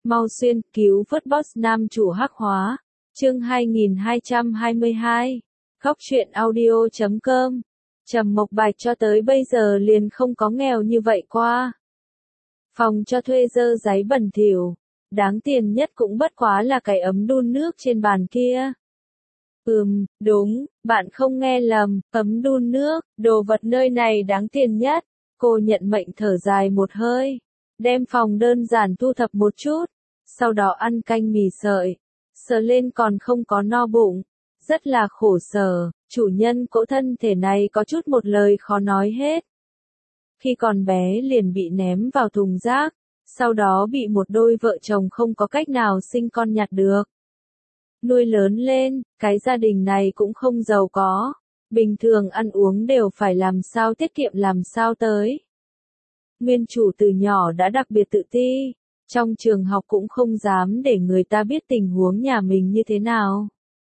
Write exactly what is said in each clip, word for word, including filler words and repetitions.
Mau xuyên, cứu vớt boss nam chủ hắc hóa. Chương hai nghìn hai trăm hai mươi hai. Góc truyện audio chấm com. Trầm Mộc Bạch cho tới bây giờ liền không có nghèo như vậy qua. Phòng cho thuê dơ giấy bẩn thỉu, đáng tiền nhất cũng bất quá là cái ấm đun nước trên bàn kia. Ừm, đúng, bạn không nghe lầm, ấm đun nước, đồ vật nơi này đáng tiền nhất. Cô nhận mệnh thở dài một hơi, đem phòng đơn giản thu thập một chút, sau đó ăn canh mì sợi, sờ lên còn không có no bụng, rất là khổ sở, chủ nhân cỗ thân thể này có chút một lời khó nói hết. Khi còn bé liền bị ném vào thùng rác, sau đó bị một đôi vợ chồng không có cách nào sinh con nhặt được. Nuôi lớn lên, cái gia đình này cũng không giàu có, bình thường ăn uống đều phải làm sao tiết kiệm làm sao tới. Nguyên chủ từ nhỏ đã đặc biệt tự ti, trong trường học cũng không dám để người ta biết tình huống nhà mình như thế nào.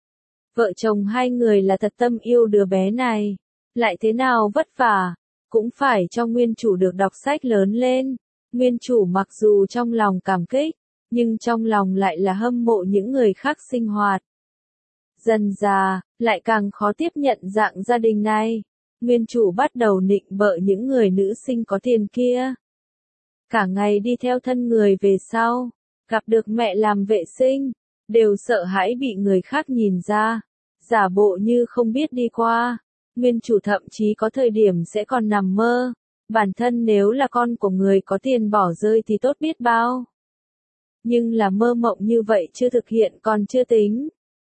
Vợ chồng hai người là thật tâm yêu đứa bé này, lại thế nào vất vả, cũng phải cho nguyên chủ được đọc sách lớn lên. Nguyên chủ mặc dù trong lòng cảm kích, nhưng trong lòng lại là hâm mộ những người khác sinh hoạt. Dần già, lại càng khó tiếp nhận dạng gia đình này. Nguyên chủ bắt đầu nịnh bợ những người nữ sinh có tiền kia. Cả ngày đi theo thân người về sau, gặp được mẹ làm vệ sinh, đều sợ hãi bị người khác nhìn ra, giả bộ như không biết đi qua. Nguyên chủ thậm chí có thời điểm sẽ còn nằm mơ, bản thân nếu là con của người có tiền bỏ rơi thì tốt biết bao. Nhưng là mơ mộng như vậy chưa thực hiện còn chưa tính.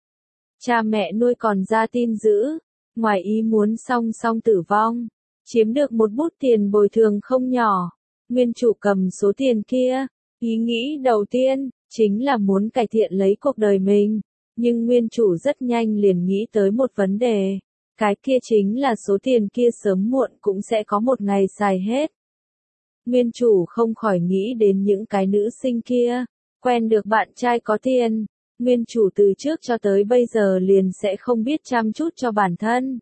Cha mẹ nuôi còn ra tin dữ, ngoài ý muốn song song tử vong, chiếm được một bút tiền bồi thường không nhỏ. Nguyên chủ cầm số tiền kia, ý nghĩ đầu tiên, chính là muốn cải thiện lấy cuộc đời mình. Nhưng nguyên chủ rất nhanh liền nghĩ tới một vấn đề. Cái kia chính là số tiền kia sớm muộn cũng sẽ có một ngày xài hết. Nguyên chủ không khỏi nghĩ đến những cái nữ sinh kia, quen được bạn trai có tiền. Nguyên chủ từ trước cho tới bây giờ liền sẽ không biết chăm chút cho bản thân.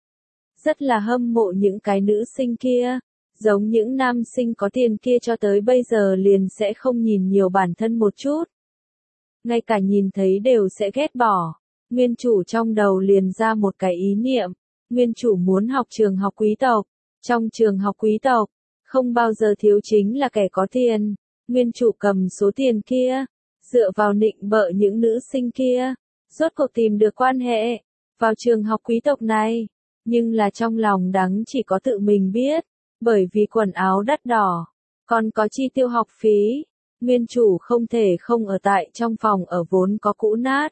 Rất là hâm mộ những cái nữ sinh kia, giống những nam sinh có tiền kia cho tới bây giờ liền sẽ không nhìn nhiều bản thân một chút. Ngay cả nhìn thấy đều sẽ ghét bỏ. Nguyên chủ trong đầu liền ra một cái ý niệm, nguyên chủ muốn học trường học quý tộc. Trong trường học quý tộc, không bao giờ thiếu chính là kẻ có tiền. Nguyên chủ cầm số tiền kia, dựa vào nịnh bợ những nữ sinh kia, rốt cuộc tìm được quan hệ, vào trường học quý tộc này. Nhưng là trong lòng đắng chỉ có tự mình biết, bởi vì quần áo đắt đỏ, còn có chi tiêu học phí, nguyên chủ không thể không ở tại trong phòng ở vốn có cũ nát.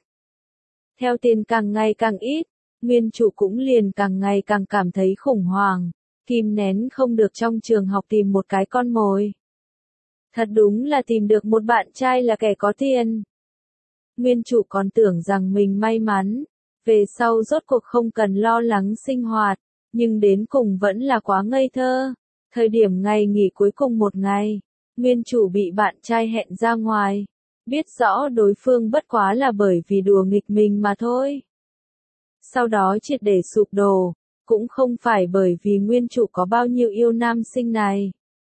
Theo tiền càng ngày càng ít, nguyên chủ cũng liền càng ngày càng cảm thấy khủng hoảng, kìm nén không được trong trường học tìm một cái con mồi. Thật đúng là tìm được một bạn trai là kẻ có tiền. Nguyên chủ còn tưởng rằng mình may mắn, về sau rốt cuộc không cần lo lắng sinh hoạt, nhưng đến cùng vẫn là quá ngây thơ. Thời điểm ngày nghỉ cuối cùng một ngày, nguyên chủ bị bạn trai hẹn ra ngoài, biết rõ đối phương bất quá là bởi vì đùa nghịch mình mà thôi. Sau đó triệt để sụp đổ, cũng không phải bởi vì nguyên chủ có bao nhiêu yêu nam sinh này,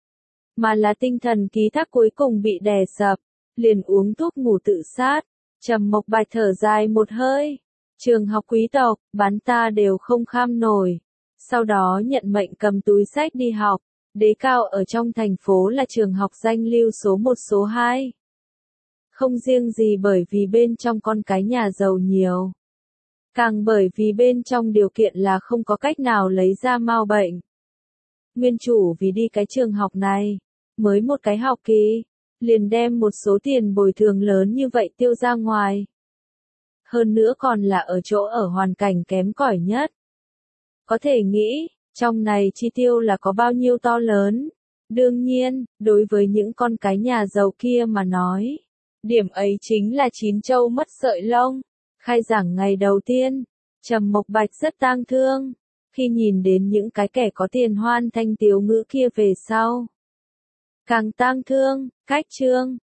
mà là tinh thần ký thác cuối cùng bị đè sập, liền uống thuốc ngủ tự sát. Trầm Mộc Bạch thở dài một hơi, trường học quý tộc, bán ta đều không kham nổi. Sau đó nhận mệnh cầm túi sách đi học, Đế Cao ở trong thành phố là trường học danh lưu số một số hai. Không riêng gì bởi vì bên trong con cái nhà giàu nhiều, càng bởi vì bên trong điều kiện là không có cách nào lấy ra mau bệnh. Nguyên chủ vì đi cái trường học này, mới một cái học kỳ, liền đem một số tiền bồi thường lớn như vậy tiêu ra ngoài. Hơn nữa còn là ở chỗ ở hoàn cảnh kém cỏi nhất. Có thể nghĩ, trong này chi tiêu là có bao nhiêu to lớn. Đương nhiên, đối với những con cái nhà giàu kia mà nói, điểm ấy chính là chín châu mất sợi lông. Khai giảng ngày đầu tiên, Trầm Mộc Bạch rất tang thương, khi nhìn đến những cái kẻ có tiền hoan thanh tiếu ngữ kia về sau. Càng tang thương, cách chương,